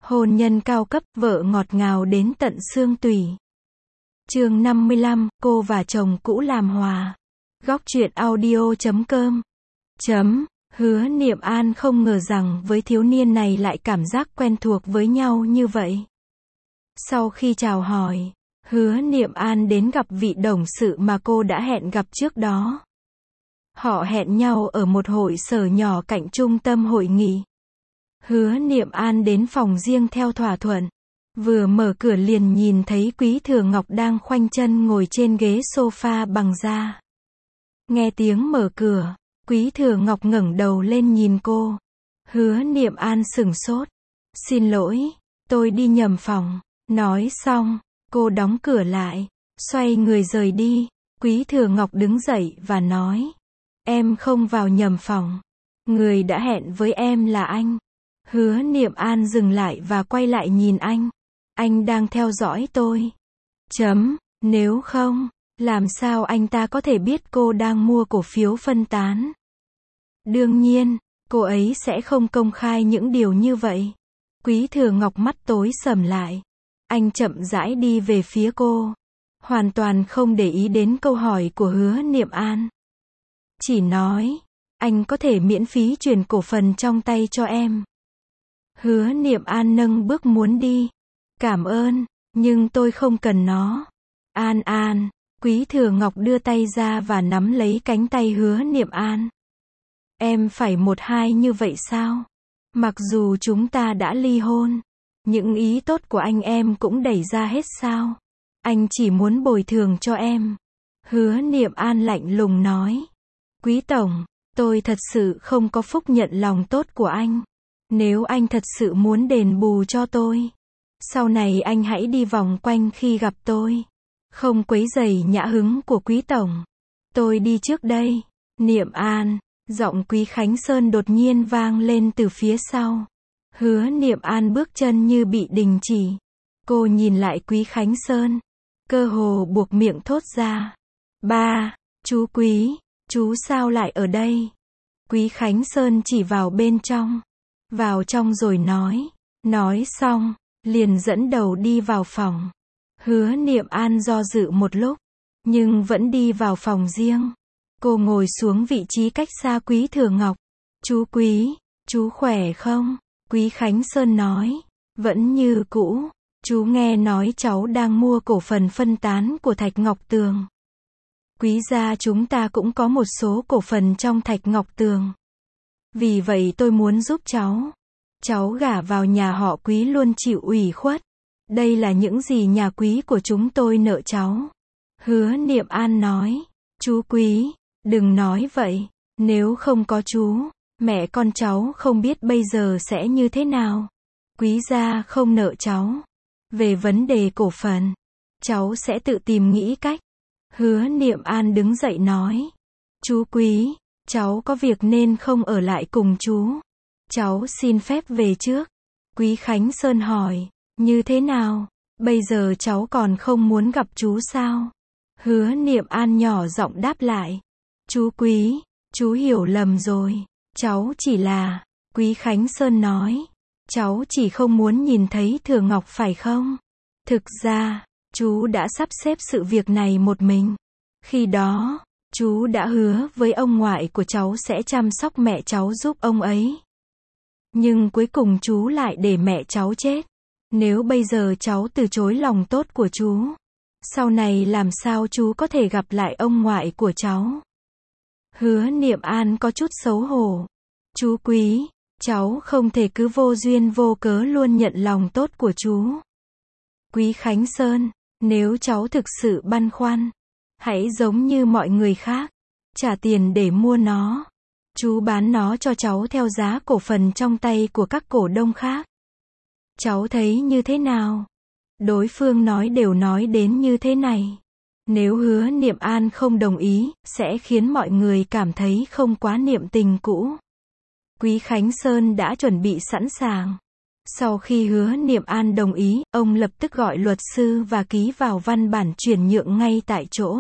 Hôn nhân cao cấp, vợ ngọt ngào đến tận xương tủy. Chương 55, cô và chồng cũ làm hòa. Góc truyện audio.com. Hứa Niệm An không ngờ rằng với thiếu niên này lại cảm giác quen thuộc với nhau như vậy. Sau khi chào hỏi, Hứa Niệm An đến gặp vị đồng sự mà cô đã hẹn gặp trước đó. Họ hẹn nhau ở một hội sở nhỏ cạnh trung tâm hội nghị. Hứa Niệm An đến phòng riêng theo thỏa thuận. Vừa mở cửa liền nhìn thấy Quý Thừa Ngọc đang khoanh chân ngồi trên ghế sofa bằng da. Nghe tiếng mở cửa, Quý Thừa Ngọc ngẩng đầu lên nhìn cô. Hứa Niệm An sửng sốt. Xin lỗi, tôi đi nhầm phòng. Nói xong, cô đóng cửa lại, xoay người rời đi. Quý Thừa Ngọc đứng dậy và nói. Em không vào nhầm phòng. Người đã hẹn với em là anh. Hứa Niệm An dừng lại và quay lại nhìn anh. Anh đang theo dõi tôi. Nếu không, làm sao anh ta có thể biết cô đang mua cổ phiếu phân tán? Đương nhiên, cô ấy sẽ không công khai những điều như vậy. Quý Thừa Ngọc mắt tối sầm lại. Anh chậm rãi đi về phía cô. Hoàn toàn không để ý đến câu hỏi của Hứa Niệm An. Chỉ nói, anh có thể miễn phí chuyển cổ phần trong tay cho em. Hứa Niệm An nâng bước muốn đi. Cảm ơn, nhưng tôi không cần nó. An, Quý Thừa Ngọc đưa tay ra và nắm lấy cánh tay Hứa Niệm An. Em phải 1-2 như vậy sao? Mặc dù chúng ta đã ly hôn, những ý tốt của anh em cũng đẩy ra hết sao? Anh chỉ muốn bồi thường cho em. Hứa Niệm An lạnh lùng nói. Quý Tổng, tôi thật sự không có phúc nhận lòng tốt của anh. Nếu anh thật sự muốn đền bù cho tôi, sau này anh hãy đi vòng quanh khi gặp tôi. Không quấy rầy nhã hứng của Quý Tổng. Tôi đi trước đây. Niệm An, giọng Quý Khánh Sơn đột nhiên vang lên từ phía sau. Hứa Niệm An bước chân như bị đình chỉ. Cô nhìn lại Quý Khánh Sơn, cơ hồ buộc miệng thốt ra. Ba, chú Quý, chú sao lại ở đây? Quý Khánh Sơn chỉ vào bên trong. Vào trong rồi nói. Nói xong, liền dẫn đầu đi vào phòng. Hứa Niệm An do dự một lúc, nhưng vẫn đi vào phòng riêng. Cô ngồi xuống vị trí cách xa Quý Thừa Ngọc. Chú Quý, chú khỏe không? Quý Khánh Sơn nói. Vẫn như cũ. Chú nghe nói cháu đang mua cổ phần phân tán của Thạch Ngọc Tường. Quý gia chúng ta cũng có một số cổ phần trong Thạch Ngọc Tường. Vì vậy tôi muốn giúp cháu. Cháu gả vào nhà họ Quý luôn chịu ủy khuất. Đây là những gì nhà Quý của chúng tôi nợ cháu. Hứa Niệm An nói. Chú Quý, đừng nói vậy. Nếu không có chú, mẹ con cháu không biết bây giờ sẽ như thế nào. Quý gia không nợ cháu. Về vấn đề cổ phần, cháu sẽ tự tìm nghĩ cách. Hứa Niệm An đứng dậy nói. Chú Quý, cháu có việc nên không ở lại cùng chú. Cháu xin phép về trước. Quý Khánh Sơn hỏi. Như thế nào? Bây giờ cháu còn không muốn gặp chú sao? Hứa Niệm An nhỏ giọng đáp lại. Chú Quý, chú hiểu lầm rồi. Cháu chỉ là... Quý Khánh Sơn nói. Cháu chỉ không muốn nhìn thấy Thừa Ngọc phải không? Thực ra, chú đã sắp xếp sự việc này một mình. Khi đó, chú đã hứa với ông ngoại của cháu sẽ chăm sóc mẹ cháu giúp ông ấy. Nhưng cuối cùng chú lại để mẹ cháu chết. Nếu bây giờ cháu từ chối lòng tốt của chú, sau này làm sao chú có thể gặp lại ông ngoại của cháu? Hứa Niệm An có chút xấu hổ. Chú Quý, cháu không thể cứ vô duyên vô cớ luôn nhận lòng tốt của chú. Quý Khánh Sơn, nếu cháu thực sự băn khoăn, hãy giống như mọi người khác, trả tiền để mua nó. Chú bán nó cho cháu theo giá cổ phần trong tay của các cổ đông khác. Cháu thấy như thế nào? Đối phương đều nói đến như thế này. Nếu Hứa Niệm An không đồng ý, sẽ khiến mọi người cảm thấy không quá niệm tình cũ. Quý Khánh Sơn đã chuẩn bị sẵn sàng. Sau khi Hứa Niệm An đồng ý, ông lập tức gọi luật sư và ký vào văn bản chuyển nhượng ngay tại chỗ.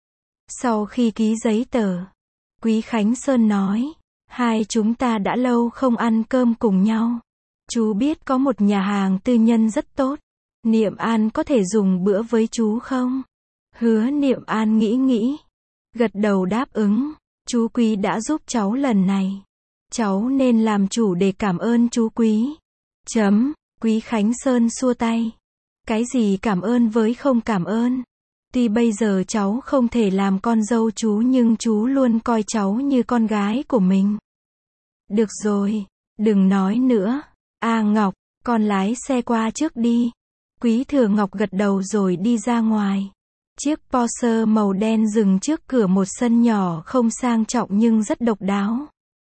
Sau khi ký giấy tờ, Quý Khánh Sơn nói. Hai chúng ta đã lâu không ăn cơm cùng nhau. Chú biết có một nhà hàng tư nhân rất tốt. Niệm An có thể dùng bữa với chú không? Hứa Niệm An nghĩ, gật đầu đáp ứng. Chú Quý đã giúp cháu lần này. Cháu nên làm chủ để cảm ơn chú Quý. Quý Khánh Sơn xua tay. Cái gì cảm ơn với không cảm ơn. Tuy bây giờ cháu không thể làm con dâu chú nhưng chú luôn coi cháu như con gái của mình. Được rồi, đừng nói nữa. Ngọc, con lái xe qua trước đi. Quý Thừa Ngọc gật đầu rồi đi ra ngoài. Chiếc Porsche màu đen dừng trước cửa một sân nhỏ không sang trọng nhưng rất độc đáo.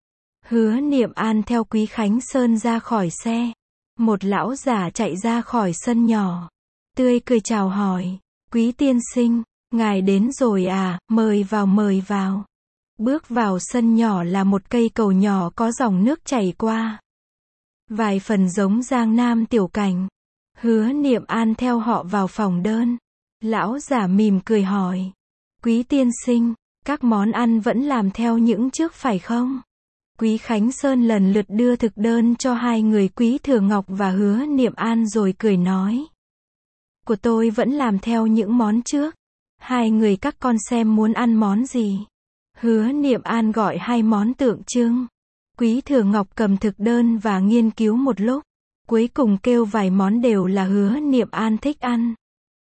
Hứa Niệm An theo Quý Khánh Sơn ra khỏi xe. Một lão giả chạy ra khỏi sân nhỏ. Tươi cười chào hỏi. Quý tiên sinh, ngài đến rồi à, mời vào. Bước vào sân nhỏ là một cây cầu nhỏ có dòng nước chảy qua. Vài phần giống Giang Nam tiểu cảnh. Hứa Niệm An theo họ vào phòng đơn. Lão giả mỉm cười hỏi. Quý tiên sinh, các món ăn vẫn làm theo những trước phải không? Quý Khánh Sơn lần lượt đưa thực đơn cho hai người Quý Thừa Ngọc và Hứa Niệm An rồi cười nói. Của tôi vẫn làm theo những món trước. Hai người các con xem muốn ăn món gì. Hứa Niệm An gọi hai món tượng trưng. Quý Thừa Ngọc cầm thực đơn và nghiên cứu một lúc. Cuối cùng kêu vài món đều là Hứa Niệm An thích ăn.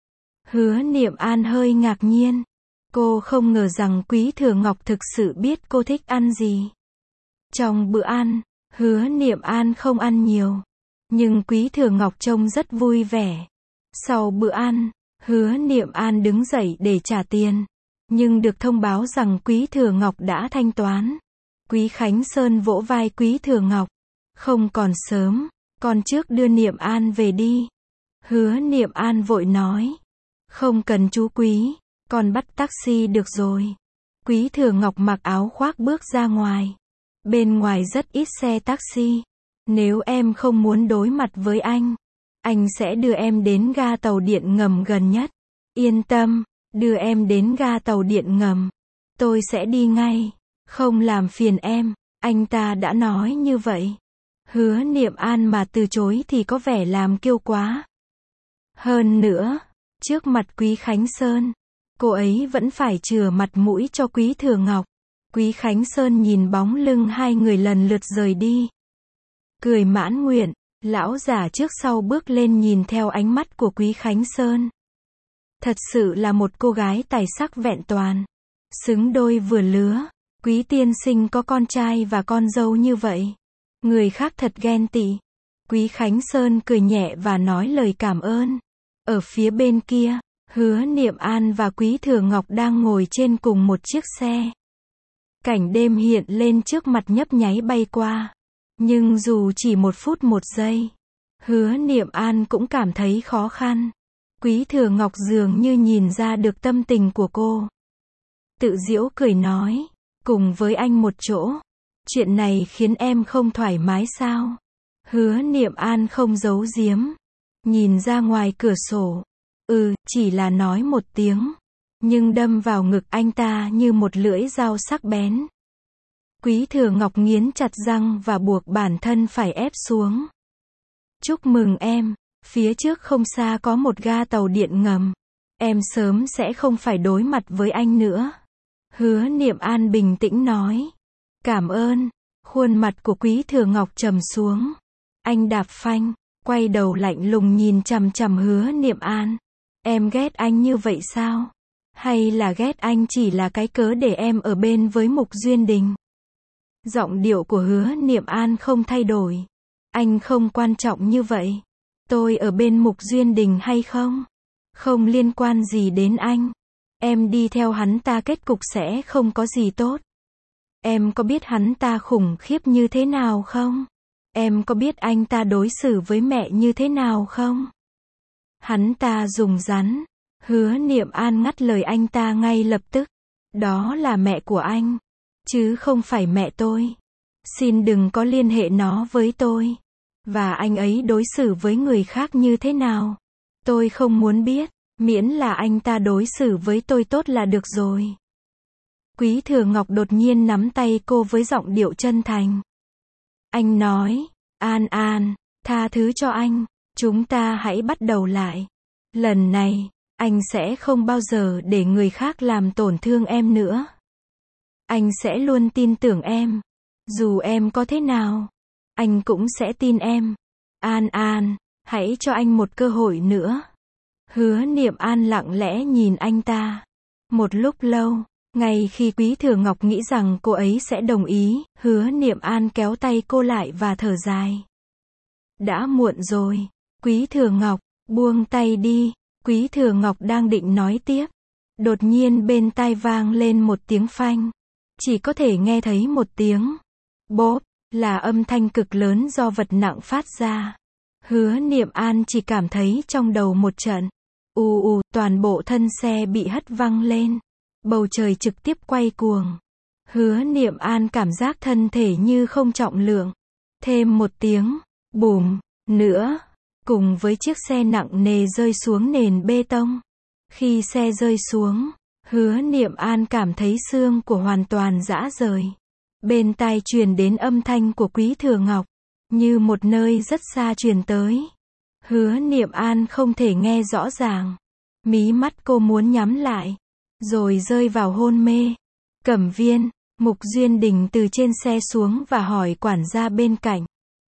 Hứa Niệm An hơi ngạc nhiên. Cô không ngờ rằng Quý Thừa Ngọc thực sự biết cô thích ăn gì. Trong bữa ăn, Hứa Niệm An không ăn nhiều. Nhưng Quý Thừa Ngọc trông rất vui vẻ. Sau bữa ăn, Hứa Niệm An đứng dậy để trả tiền. Nhưng được thông báo rằng Quý Thừa Ngọc đã thanh toán. Quý Khánh Sơn vỗ vai Quý Thừa Ngọc. Không còn sớm, con trước đưa Niệm An về đi. Hứa Niệm An vội nói. Không cần chú Quý, con bắt taxi được rồi. Quý Thừa Ngọc mặc áo khoác bước ra ngoài. Bên ngoài rất ít xe taxi. Nếu em không muốn đối mặt với anh sẽ đưa em đến ga tàu điện ngầm gần nhất. Yên tâm, đưa em đến ga tàu điện ngầm. Tôi sẽ đi ngay, không làm phiền em, anh ta đã nói như vậy. Hứa Niệm An mà từ chối thì có vẻ làm kiêu quá. Hơn nữa, trước mặt Quý Khánh Sơn, cô ấy vẫn phải chừa mặt mũi cho Quý Thừa Ngọc. Quý Khánh Sơn nhìn bóng lưng hai người lần lượt rời đi. Cười mãn nguyện, lão giả trước sau bước lên nhìn theo ánh mắt của Quý Khánh Sơn. Thật sự là một cô gái tài sắc vẹn toàn. Xứng đôi vừa lứa. Quý tiên sinh có con trai và con dâu như vậy. Người khác thật ghen tị. Quý Khánh Sơn cười nhẹ và nói lời cảm ơn. Ở phía bên kia, Hứa Niệm An và Quý Thừa Ngọc đang ngồi trên cùng một chiếc xe. Cảnh đêm hiện lên trước mặt nhấp nháy bay qua. Nhưng dù chỉ 1 phút 1 giây, Hứa Niệm An cũng cảm thấy khó khăn. Quý Thừa Ngọc dường như nhìn ra được tâm tình của cô. Tự giễu cười nói, cùng với anh một chỗ. Chuyện này khiến em không thoải mái sao? Hứa Niệm An không giấu giếm. Nhìn ra ngoài cửa sổ. Chỉ là nói một tiếng. Nhưng đâm vào ngực anh ta như một lưỡi dao sắc bén. Quý Thừa Ngọc nghiến chặt răng và buộc bản thân phải ép xuống. Chúc mừng em, phía trước không xa có một ga tàu điện ngầm. Em sớm sẽ không phải đối mặt với anh nữa. Hứa Niệm An bình tĩnh nói. Cảm ơn. Khuôn mặt của Quý Thừa Ngọc trầm xuống. Anh đạp phanh, quay đầu lạnh lùng nhìn chằm chằm Hứa Niệm An. Em ghét anh như vậy sao? Hay là ghét anh chỉ là cái cớ để em ở bên với Mục Duyên Đình? Giọng điệu của Hứa Niệm An không thay đổi. Anh không quan trọng như vậy. Tôi ở bên Mục Duyên Đình hay không? Không liên quan gì đến anh. Em đi theo hắn ta kết cục sẽ không có gì tốt. Em có biết hắn ta khủng khiếp như thế nào không? Em có biết anh ta đối xử với mẹ như thế nào không? Hắn ta dùng rắn. Hứa Niệm An ngắt lời anh ta ngay lập tức. Đó là mẹ của anh, chứ không phải mẹ tôi. Xin đừng có liên hệ nó với tôi. Và anh ấy đối xử với người khác như thế nào? Tôi không muốn biết, miễn là anh ta đối xử với tôi tốt là được rồi. Quý Thừa Ngọc đột nhiên nắm tay cô với giọng điệu chân thành. Anh nói, An An, Tha thứ cho anh. Chúng ta hãy bắt đầu lại. Lần này, anh sẽ không bao giờ để người khác làm tổn thương em nữa. Anh sẽ luôn tin tưởng em. Dù em có thế nào, anh cũng sẽ tin em. An An, hãy cho anh một cơ hội nữa. Hứa Niệm An lặng lẽ nhìn anh ta. Một lúc lâu, ngay khi Quý Thừa Ngọc nghĩ rằng cô ấy sẽ đồng ý, Hứa Niệm An kéo tay cô lại và thở dài. Đã muộn rồi. Quý Thừa Ngọc, buông tay đi. Quý Thừa Ngọc đang định nói tiếp. Đột nhiên bên tai vang lên một tiếng phanh. Chỉ có thể nghe thấy một tiếng bốp, là âm thanh cực lớn do vật nặng phát ra. Hứa Niệm An chỉ cảm thấy trong đầu một trận toàn bộ thân xe bị hất văng lên. Bầu trời trực tiếp quay cuồng. Hứa Niệm An cảm giác thân thể như không trọng lượng. Thêm một tiếng bùm nữa, cùng với chiếc xe nặng nề rơi xuống nền bê tông. Khi xe rơi xuống, Hứa Niệm An cảm thấy xương của hoàn toàn rã rời. Bên tai truyền đến âm thanh của Quý Thừa Ngọc, như một nơi rất xa truyền tới. Hứa Niệm An không thể nghe rõ ràng. Mí mắt cô muốn nhắm lại, rồi rơi vào hôn mê. Cẩm Viên, Mục Duyên Đình từ trên xe xuống và hỏi quản gia bên cạnh.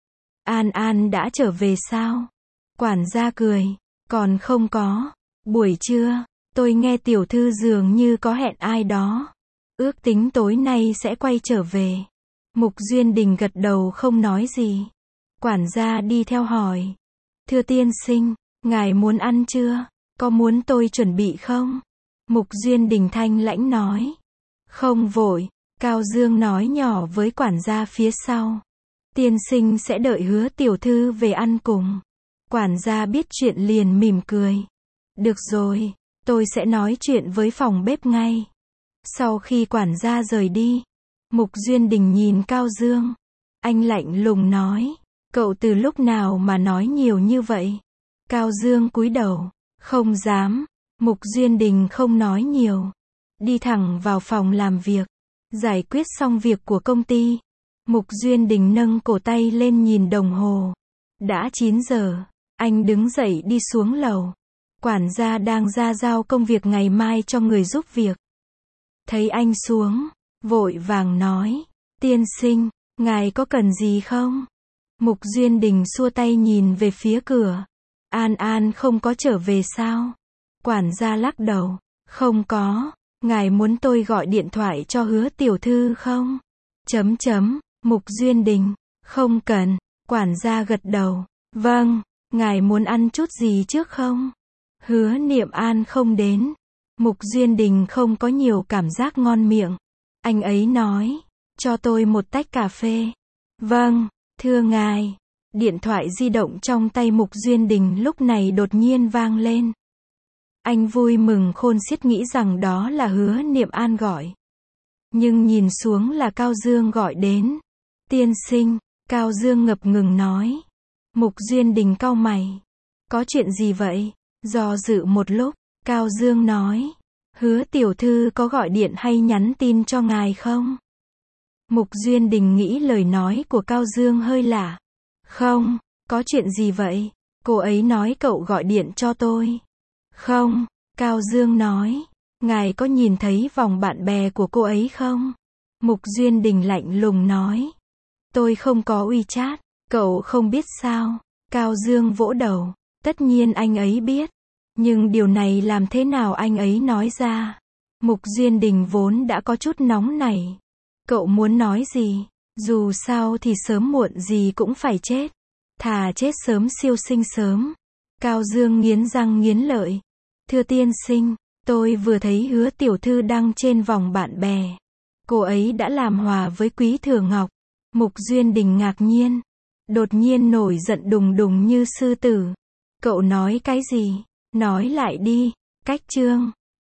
An An đã trở về sao? Quản gia cười. Còn không có. Buổi trưa, tôi nghe tiểu thư dường như có hẹn ai đó. Ước tính tối nay sẽ quay trở về. Mục Duyên Đình gật đầu không nói gì. Quản gia đi theo hỏi. Thưa tiên sinh, ngài muốn ăn chưa? Có muốn tôi chuẩn bị không? Mục Duyên Đình thanh lãnh nói. Không vội. Cao Dương nói nhỏ với quản gia phía sau. Tiên sinh sẽ đợi Hứa tiểu thư về ăn cùng. Quản gia biết chuyện liền mỉm cười. Được rồi, tôi sẽ nói chuyện với phòng bếp ngay. Sau khi quản gia rời đi, Mục Duyên Đình nhìn Cao Dương. Anh lạnh lùng nói. Cậu từ lúc nào mà nói nhiều như vậy? Cao Dương cúi đầu. Không dám. Mục Duyên Đình không nói nhiều. Đi thẳng vào phòng làm việc. Giải quyết xong việc của công ty. Mục Duyên Đình nâng cổ tay lên nhìn đồng hồ. Đã 9 giờ. Anh đứng dậy đi xuống lầu. Quản gia đang ra giao công việc ngày mai cho người giúp việc. Thấy anh xuống, vội vàng nói. Tiên sinh, ngài có cần gì không? Mục Duyên Đình xua tay nhìn về phía cửa. An An không có trở về sao? Quản gia lắc đầu. Không có. Ngài muốn tôi gọi điện thoại cho Hứa tiểu thư không? Mục Duyên Đình. Không cần. Quản gia gật đầu. Vâng. Ngài muốn ăn chút gì trước không? Hứa Niệm An không đến. Mục Duyên Đình không có nhiều cảm giác ngon miệng. Anh ấy nói. Cho tôi một tách cà phê. Vâng. Thưa ngài. Điện thoại di động trong tay Mục Duyên Đình lúc này đột nhiên vang lên. Anh vui mừng khôn xiết nghĩ rằng đó là Hứa Niệm An gọi. Nhưng nhìn xuống là Cao Dương gọi đến. Tiên sinh, Cao Dương ngập ngừng nói. Mục Duyên Đình cau mày. Có chuyện gì vậy? Do dự một lúc, Cao Dương nói. Hứa tiểu thư có gọi điện hay nhắn tin cho ngài không? Mục Duyên Đình nghĩ lời nói của Cao Dương hơi lạ. Không, có chuyện gì vậy? Cô ấy nói cậu gọi điện cho tôi. Không, Cao Dương nói. Ngài có nhìn thấy vòng bạn bè của cô ấy không? Mục Duyên Đình lạnh lùng nói. Tôi không có WeChat. Cậu không biết sao? Cao Dương vỗ đầu. Tất nhiên anh ấy biết. Nhưng điều này làm thế nào anh ấy nói ra? Mục Duyên Đình vốn đã có chút nóng nảy. Cậu muốn nói gì? Dù sao thì sớm muộn gì cũng phải chết. Thà chết sớm siêu sinh sớm. Cao Dương nghiến răng nghiến lợi. Thưa tiên sinh, tôi vừa thấy Hứa tiểu thư đăng trên vòng bạn bè. Cô ấy đã làm hòa với Quý Thừa Ngọc. Mục Duyên Đình ngạc nhiên. Đột nhiên nổi giận đùng đùng như sư tử. Cậu nói cái gì? Nói lại đi. Cách chương